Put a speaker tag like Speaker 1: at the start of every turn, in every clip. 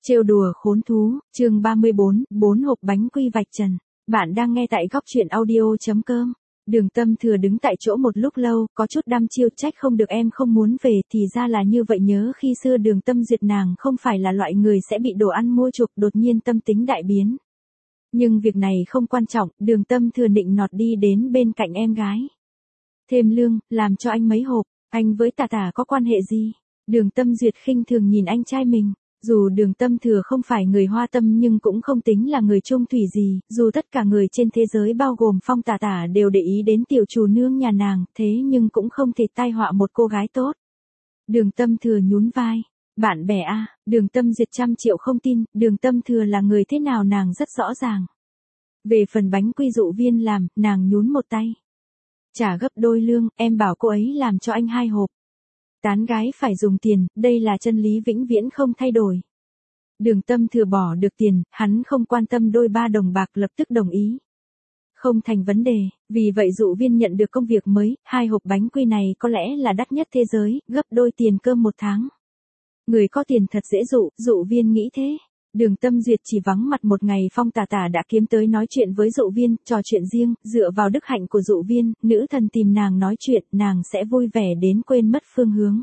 Speaker 1: Trêu đùa khốn thú, chương 34, 4 hộp bánh quy vạch trần. Bạn đang nghe tại góc truyện audio.com. Đường Tâm Thừa đứng tại chỗ một lúc lâu, có chút đăm chiêu trách không được em không muốn về, thì ra là như vậy. Nhớ khi xưa Đường Tâm Duyệt nàng không phải là loại người sẽ bị đồ ăn mua chuộc đột nhiên tâm tính đại biến. Nhưng việc này không quan trọng, Đường Tâm Thừa nịnh nọt đi đến bên cạnh em gái. Thêm lương, làm cho anh mấy hộp, anh với Tà Tà có quan hệ gì? Đường Tâm Duyệt khinh thường nhìn anh trai mình. Dù Đường Tâm Thừa không phải người hoa tâm nhưng cũng không tính là người trung thủy gì, dù tất cả người trên thế giới bao gồm Phong Tà Tà đều để ý đến tiểu chủ nương nhà nàng, thế nhưng cũng không thể tai họa một cô gái tốt. Đường Tâm Thừa nhún vai. Bạn bè à, Đường Tâm Duyệt 100 triệu không tin, Đường Tâm Thừa là người thế nào nàng rất rõ ràng. Về phần bánh quy dụ viên làm, nàng nhún một tay. Trả gấp đôi lương, em bảo cô ấy làm cho anh 2 hộp. Tán gái phải dùng tiền, đây là chân lý vĩnh viễn không thay đổi. Đường Tâm Thừa bỏ được tiền, hắn không quan tâm đôi 3 đồng bạc, lập tức đồng ý. Không thành vấn đề, vì vậy dụ viên nhận được công việc mới, 2 hộp bánh quy này có lẽ là đắt nhất thế giới, gấp đôi tiền cơm 1 tháng. Người có tiền thật dễ dụ viên nghĩ thế. Đường Tâm Duyệt chỉ vắng mặt một ngày, Phong Tà Tà đã kiếm tới nói chuyện với dụ viên, trò chuyện riêng, dựa vào đức hạnh của dụ viên, nữ thần tìm nàng nói chuyện, nàng sẽ vui vẻ đến quên mất phương hướng.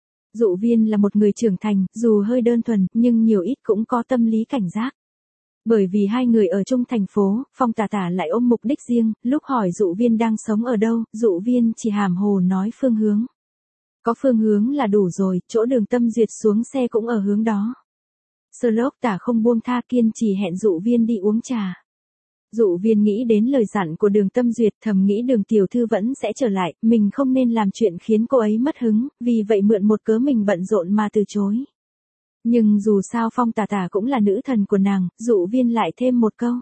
Speaker 1: Dụ viên là một người trưởng thành, dù hơi đơn thuần, nhưng nhiều ít cũng có tâm lý cảnh giác. Bởi vì hai người ở chung thành phố, Phong Tà Tà lại ôm mục đích riêng, lúc hỏi dụ viên đang sống ở đâu, dụ viên chỉ hàm hồ nói phương hướng. Có phương hướng là đủ rồi, chỗ Đường Tâm Duyệt xuống xe cũng ở hướng đó. Sherlock Tả không buông tha, kiên trì hẹn dụ viên đi uống trà. Dụ viên nghĩ đến lời dặn của Đường Tâm Duyệt, thầm nghĩ Đường tiểu thư vẫn sẽ trở lại, mình không nên làm chuyện khiến cô ấy mất hứng, vì vậy mượn một cớ mình bận rộn mà từ chối. Nhưng dù sao Phong Tà Tà cũng là nữ thần của nàng, dụ viên lại thêm một câu.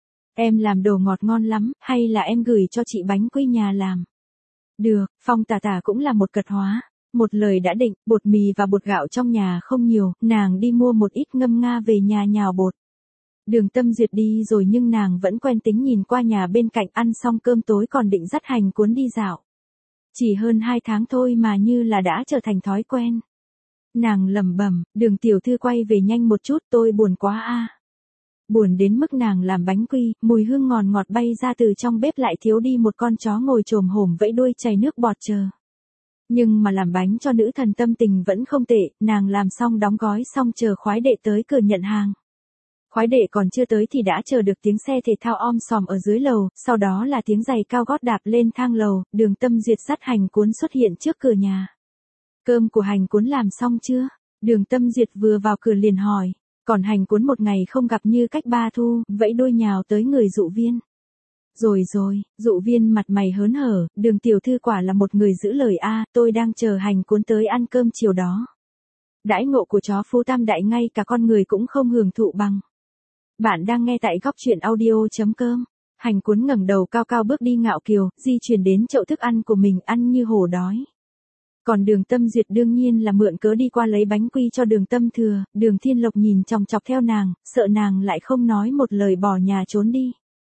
Speaker 1: Em làm đồ ngọt ngon lắm, hay là em gửi cho chị bánh quy nhà làm? Được, Phong Tà Tà cũng là một cật hóa. Một lời đã định, bột mì và bột gạo trong nhà không nhiều, nàng đi mua một ít ngâm nga về nhà nhào bột. Đường Tâm Duyệt đi rồi nhưng nàng vẫn quen tính nhìn qua nhà bên cạnh, ăn xong cơm tối còn định dắt Hành Cuốn đi dạo. Chỉ hơn 2 tháng thôi mà như là đã trở thành thói quen. Nàng lẩm bẩm, Đường tiểu thư quay về nhanh một chút, tôi buồn quá a. Buồn đến mức nàng làm bánh quy, mùi hương ngọt ngọt bay ra từ trong bếp, lại thiếu đi một con chó ngồi chồm hổm vẫy đuôi chảy nước bọt chờ. Nhưng mà làm bánh cho nữ thần tâm tình vẫn không tệ, nàng làm xong đóng gói xong chờ khoái đệ tới cửa nhận hàng. Khoái đệ còn chưa tới thì đã chờ được tiếng xe thể thao om sòm ở dưới lầu, sau đó là tiếng giày cao gót đạp lên thang lầu, Đường Tâm Duyệt dắt Hành Cuốn xuất hiện trước cửa nhà. Cơm của Hành Cuốn làm xong chưa? Đường Tâm Duyệt vừa vào cửa liền hỏi, còn Hành Cuốn một ngày không gặp như cách 3 thu, vẫy đuôi nhào tới người dụ viên. Rồi, dụ viên mặt mày hớn hở, Đường tiểu thư quả là một người giữ lời a, tôi đang chờ Hành Cuốn tới ăn cơm chiều đó. Đãi ngộ của chó Phú Tam Đại ngay cả con người cũng không hưởng thụ bằng. Bạn đang nghe tại góc truyện audio.com. Hành Cuốn ngẩng đầu cao cao bước đi ngạo kiều, di chuyển đến chậu thức ăn của mình, ăn như hổ đói. Còn Đường Tâm Duyệt đương nhiên là mượn cớ đi qua lấy bánh quy cho Đường Tâm Thừa, Đường Thiên Lộc nhìn chòng chọc theo nàng, sợ nàng lại không nói một lời bỏ nhà trốn đi.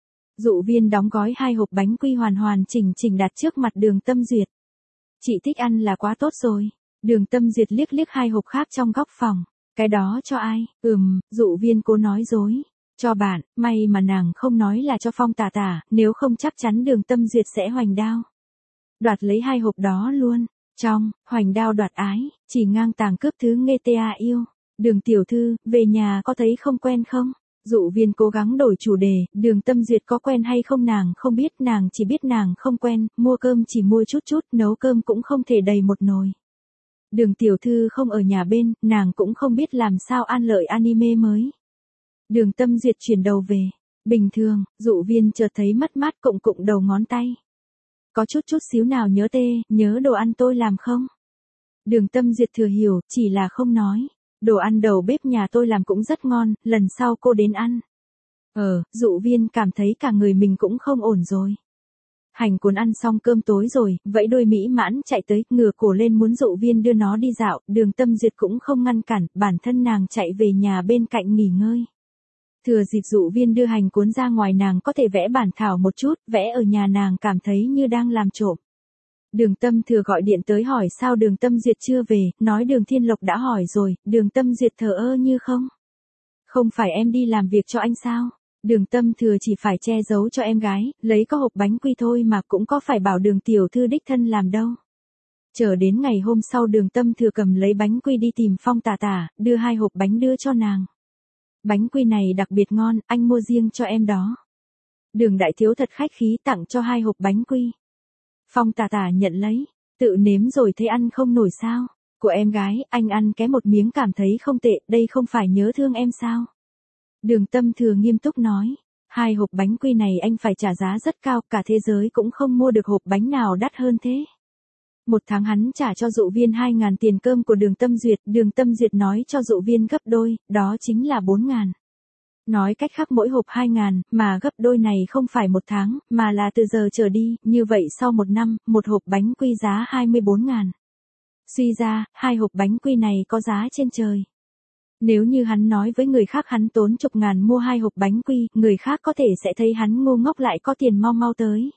Speaker 1: Dụ viên đóng gói 2 hộp bánh quy hoàn hoàn chỉnh chỉnh đặt trước mặt Đường Tâm Duyệt. Chị thích ăn là quá tốt rồi. Đường Tâm Duyệt liếc 2 hộp khác trong góc phòng. Cái đó cho ai? Dụ viên cố nói dối. Cho bạn, may mà nàng không nói là cho Phong Tà Tà, nếu không chắc chắn Đường Tâm Duyệt sẽ hoành đao. Đoạt lấy 2 hộp đó luôn. Trong, hoành đao đoạt ái, chỉ ngang tàng cướp thứ nghe ta yêu. Đường tiểu thư, về nhà có thấy không quen không? Dụ viên cố gắng đổi chủ đề, Đường Tâm Duyệt có quen hay không nàng không biết, nàng chỉ biết nàng không quen, mua cơm chỉ mua chút, nấu cơm cũng không thể đầy một nồi. Đường tiểu thư không ở nhà bên, nàng cũng không biết làm sao an lợi anime mới. Đường Tâm Duyệt chuyển đầu về. Bình thường, dụ viên chợt thấy mất mát cụng đầu ngón tay. Có chút xíu nào nhớ đồ ăn tôi làm không? Đường Tâm Duyệt thừa hiểu, chỉ là không nói. Đồ ăn đầu bếp nhà tôi làm cũng rất ngon, lần sau cô đến ăn. Dụ viên cảm thấy cả người mình cũng không ổn rồi. Hành Cuốn ăn xong cơm tối rồi, vẫy đuôi mỹ mãn chạy tới, ngửa cổ lên muốn dụ viên đưa nó đi dạo, Đường Tâm Duyệt cũng không ngăn cản, bản thân nàng chạy về nhà bên cạnh nghỉ ngơi. Thừa dịp dụ viên đưa Hành Cuốn ra ngoài, nàng có thể vẽ bản thảo một chút, vẽ ở nhà nàng cảm thấy như đang làm trộm. Đường Tâm Thừa gọi điện tới hỏi sao Đường Tâm Duyệt chưa về, nói Đường Thiên Lộc đã hỏi rồi, Đường Tâm Duyệt thờ ơ như không. Không phải em đi làm việc cho anh sao? Đường Tâm Thừa chỉ phải che giấu cho em gái, lấy có hộp bánh quy thôi mà cũng có phải bảo Đường tiểu thư đích thân làm đâu. Chờ đến ngày hôm sau Đường Tâm Thừa cầm lấy bánh quy đi tìm Phong Tà Tà, đưa 2 hộp bánh đưa cho nàng. Bánh quy này đặc biệt ngon, anh mua riêng cho em đó. Đường đại thiếu thật khách khí tặng cho 2 hộp bánh quy. Phong Tà Tà nhận lấy, tự nếm rồi thấy ăn không nổi sao. Của em gái, anh ăn cái một miếng cảm thấy không tệ, đây không phải nhớ thương em sao. Đường Tâm Thừa nghiêm túc nói, 2 hộp bánh quy này anh phải trả giá rất cao, cả thế giới cũng không mua được hộp bánh nào đắt hơn thế. Một tháng hắn trả cho dụ viên 2.000 tiền cơm của Đường Tâm Duyệt nói cho dụ viên gấp đôi, đó chính là 4.000. Nói cách khác mỗi hộp 2.000, mà gấp đôi này không phải 1 tháng, mà là từ giờ trở đi, như vậy sau 1 năm, một hộp bánh quy giá 24.000. Suy ra, 2 hộp bánh quy này có giá trên trời. Nếu như hắn nói với người khác hắn tốn chục ngàn mua 2 hộp bánh quy, người khác có thể sẽ thấy hắn ngu ngốc lại có tiền mau mau tới.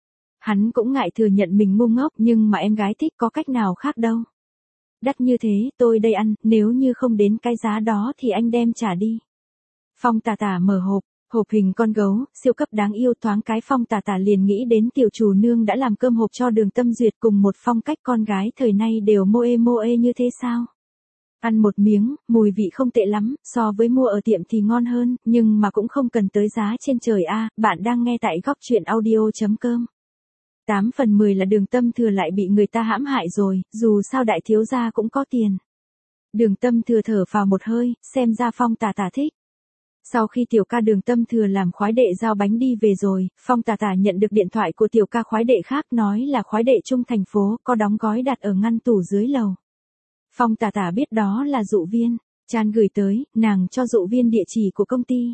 Speaker 1: Hắn cũng ngại thừa nhận mình ngu ngốc nhưng mà em gái thích có cách nào khác đâu. Đắt như thế, tôi đây ăn, nếu như không đến cái giá đó thì anh đem trả đi. Phong Tà Tà mở hộp, hộp hình con gấu, siêu cấp đáng yêu thoáng cái Phong Tà Tà liền nghĩ đến tiểu chủ nương đã làm cơm hộp cho Đường Tâm Duyệt cùng một phong cách con gái thời nay đều mô ê như thế sao. Ăn một miếng, mùi vị không tệ lắm, so với mua ở tiệm thì ngon hơn, nhưng mà cũng không cần tới giá trên trời a. Bạn đang nghe tại góc truyện audio.com. 8 phần 10 là Đường Tâm Thừa lại bị người ta hãm hại rồi, dù sao đại thiếu gia cũng có tiền. Đường Tâm Thừa thở phào một hơi, xem ra Phong Tà Tà thích. Sau khi tiểu ca Đường Tâm Thừa làm khoái đệ giao bánh đi về rồi, Phong Tà Tà nhận được điện thoại của tiểu ca khoái đệ khác nói là khoái đệ trung thành phố có đóng gói đặt ở ngăn tủ dưới lầu. Phong Tà Tà biết đó là dụ viên, Chan gửi tới, nàng cho dụ viên địa chỉ của công ty.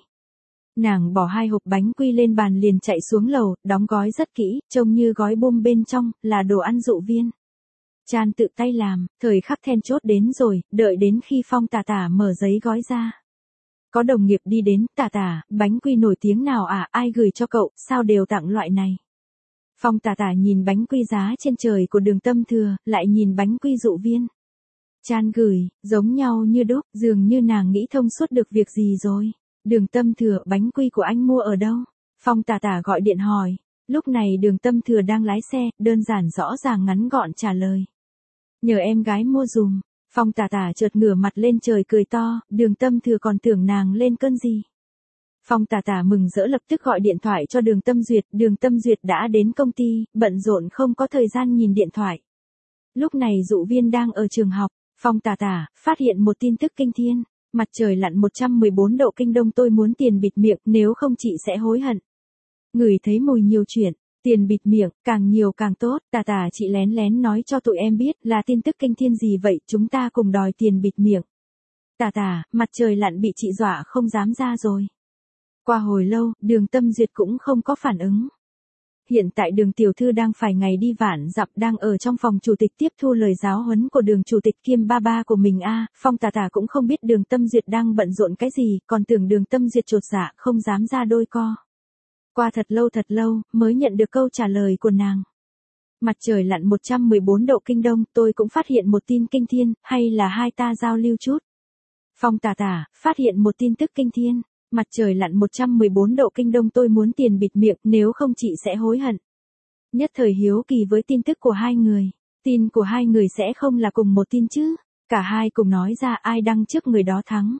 Speaker 1: Nàng bỏ 2 hộp bánh quy lên bàn liền chạy xuống lầu, đóng gói rất kỹ, trông như gói bom bên trong, là đồ ăn dụ viên. Chan tự tay làm, thời khắc then chốt đến rồi, đợi đến khi Phong Tà Tà mở giấy gói ra. Có đồng nghiệp đi đến, Tà Tà, bánh quy nổi tiếng nào à, ai gửi cho cậu, sao đều tặng loại này. Phong Tà Tà nhìn bánh quy giá trên trời của Đường Tâm Thừa, lại nhìn bánh quy dụ viên. Chan gửi, giống nhau như đúc, dường như nàng nghĩ thông suốt được việc gì rồi. Đường Tâm Thừa, bánh quy của anh mua ở đâu? Phong Tà Tà gọi điện hỏi. Lúc này Đường Tâm Thừa đang lái xe, đơn giản rõ ràng ngắn gọn trả lời. Nhờ em gái mua dùm. Phong Tà Tà chợt ngửa mặt lên trời cười to, Đường Tâm Thừa còn tưởng nàng lên cơn gì. Phong Tà Tà mừng rỡ lập tức gọi điện thoại cho Đường Tâm Duyệt đã đến công ty, bận rộn không có thời gian nhìn điện thoại. Lúc này dụ viên đang ở trường học, Phong Tà Tà phát hiện một tin tức kinh thiên. Mặt trời lặn 114 độ kinh đông, tôi muốn tiền bịt miệng, nếu không chị sẽ hối hận. Ngửi thấy mùi nhiều chuyện, tiền bịt miệng, càng nhiều càng tốt, Tà Tà chị lén lén nói cho tụi em biết là tin tức kinh thiên gì vậy, chúng ta cùng đòi tiền bịt miệng. Tà Tà, mặt trời lặn bị chị dọa không dám ra rồi. Qua hồi lâu, Đường Tâm Duyệt cũng không có phản ứng. Hiện tại Đường tiểu thư đang phải ngày đi vạn dặm, đang ở trong phòng chủ tịch tiếp thu lời giáo huấn của Đường chủ tịch kiêm ba của mình a. Phong Tà Tà cũng không biết Đường Tâm Duyệt đang bận rộn cái gì, còn tưởng Đường Tâm Duyệt chột dạ không dám ra đôi co. Qua thật lâu mới nhận được câu trả lời của nàng. Mặt trời lặn 114 độ kinh đông, tôi cũng phát hiện một tin kinh thiên, hay là hai ta giao lưu chút. Phong Tà Tà phát hiện một tin tức kinh thiên. Mặt trời lặn 114 độ kinh đông, tôi muốn tiền bịt miệng, nếu không chị sẽ hối hận. Nhất thời hiếu kỳ với tin tức của hai người. Tin của hai người sẽ không là cùng một tin chứ? Cả hai cùng nói ra ai đăng trước người đó thắng.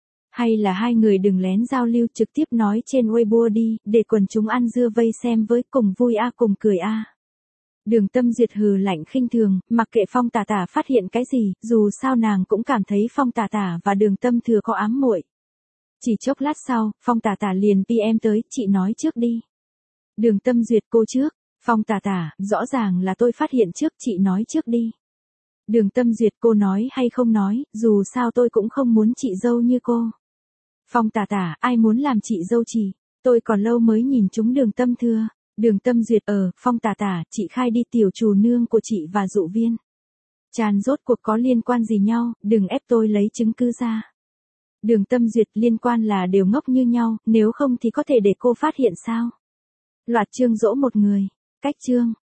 Speaker 1: Hay là hai người đừng lén giao lưu trực tiếp nói trên Weibo đi, để quần chúng ăn dưa vây xem với, cùng vui a cùng cười a. Đường Tâm Duyệt hừ lạnh khinh thường, mặc kệ Phong Tà Tà phát hiện cái gì, dù sao nàng cũng cảm thấy Phong Tà Tà và Đường Tâm Thừa có ám muội. Chỉ chốc lát sau, Phong Tà Tà liền PM tới, chị nói trước đi. Đường Tâm Duyệt, cô trước. Phong Tà Tà, rõ ràng là tôi phát hiện trước, chị nói trước đi. Đường Tâm Duyệt, cô nói hay không nói, dù sao tôi cũng không muốn chị dâu như cô. Phong Tà Tà, ai muốn làm chị dâu chị, tôi còn lâu mới nhìn chúng Đường Tâm Thừa. Đường Tâm Duyệt, Phong Tà Tà, chị khai đi, tiểu chủ nương của chị và dụ viên. Chan rốt cuộc có liên quan gì nhau, đừng ép tôi lấy chứng cứ ra. Đường Tâm Duyệt, liên quan là đều ngốc như nhau, nếu không thì có thể để cô phát hiện sao? Loạt chương dỗ một người. Cách chương.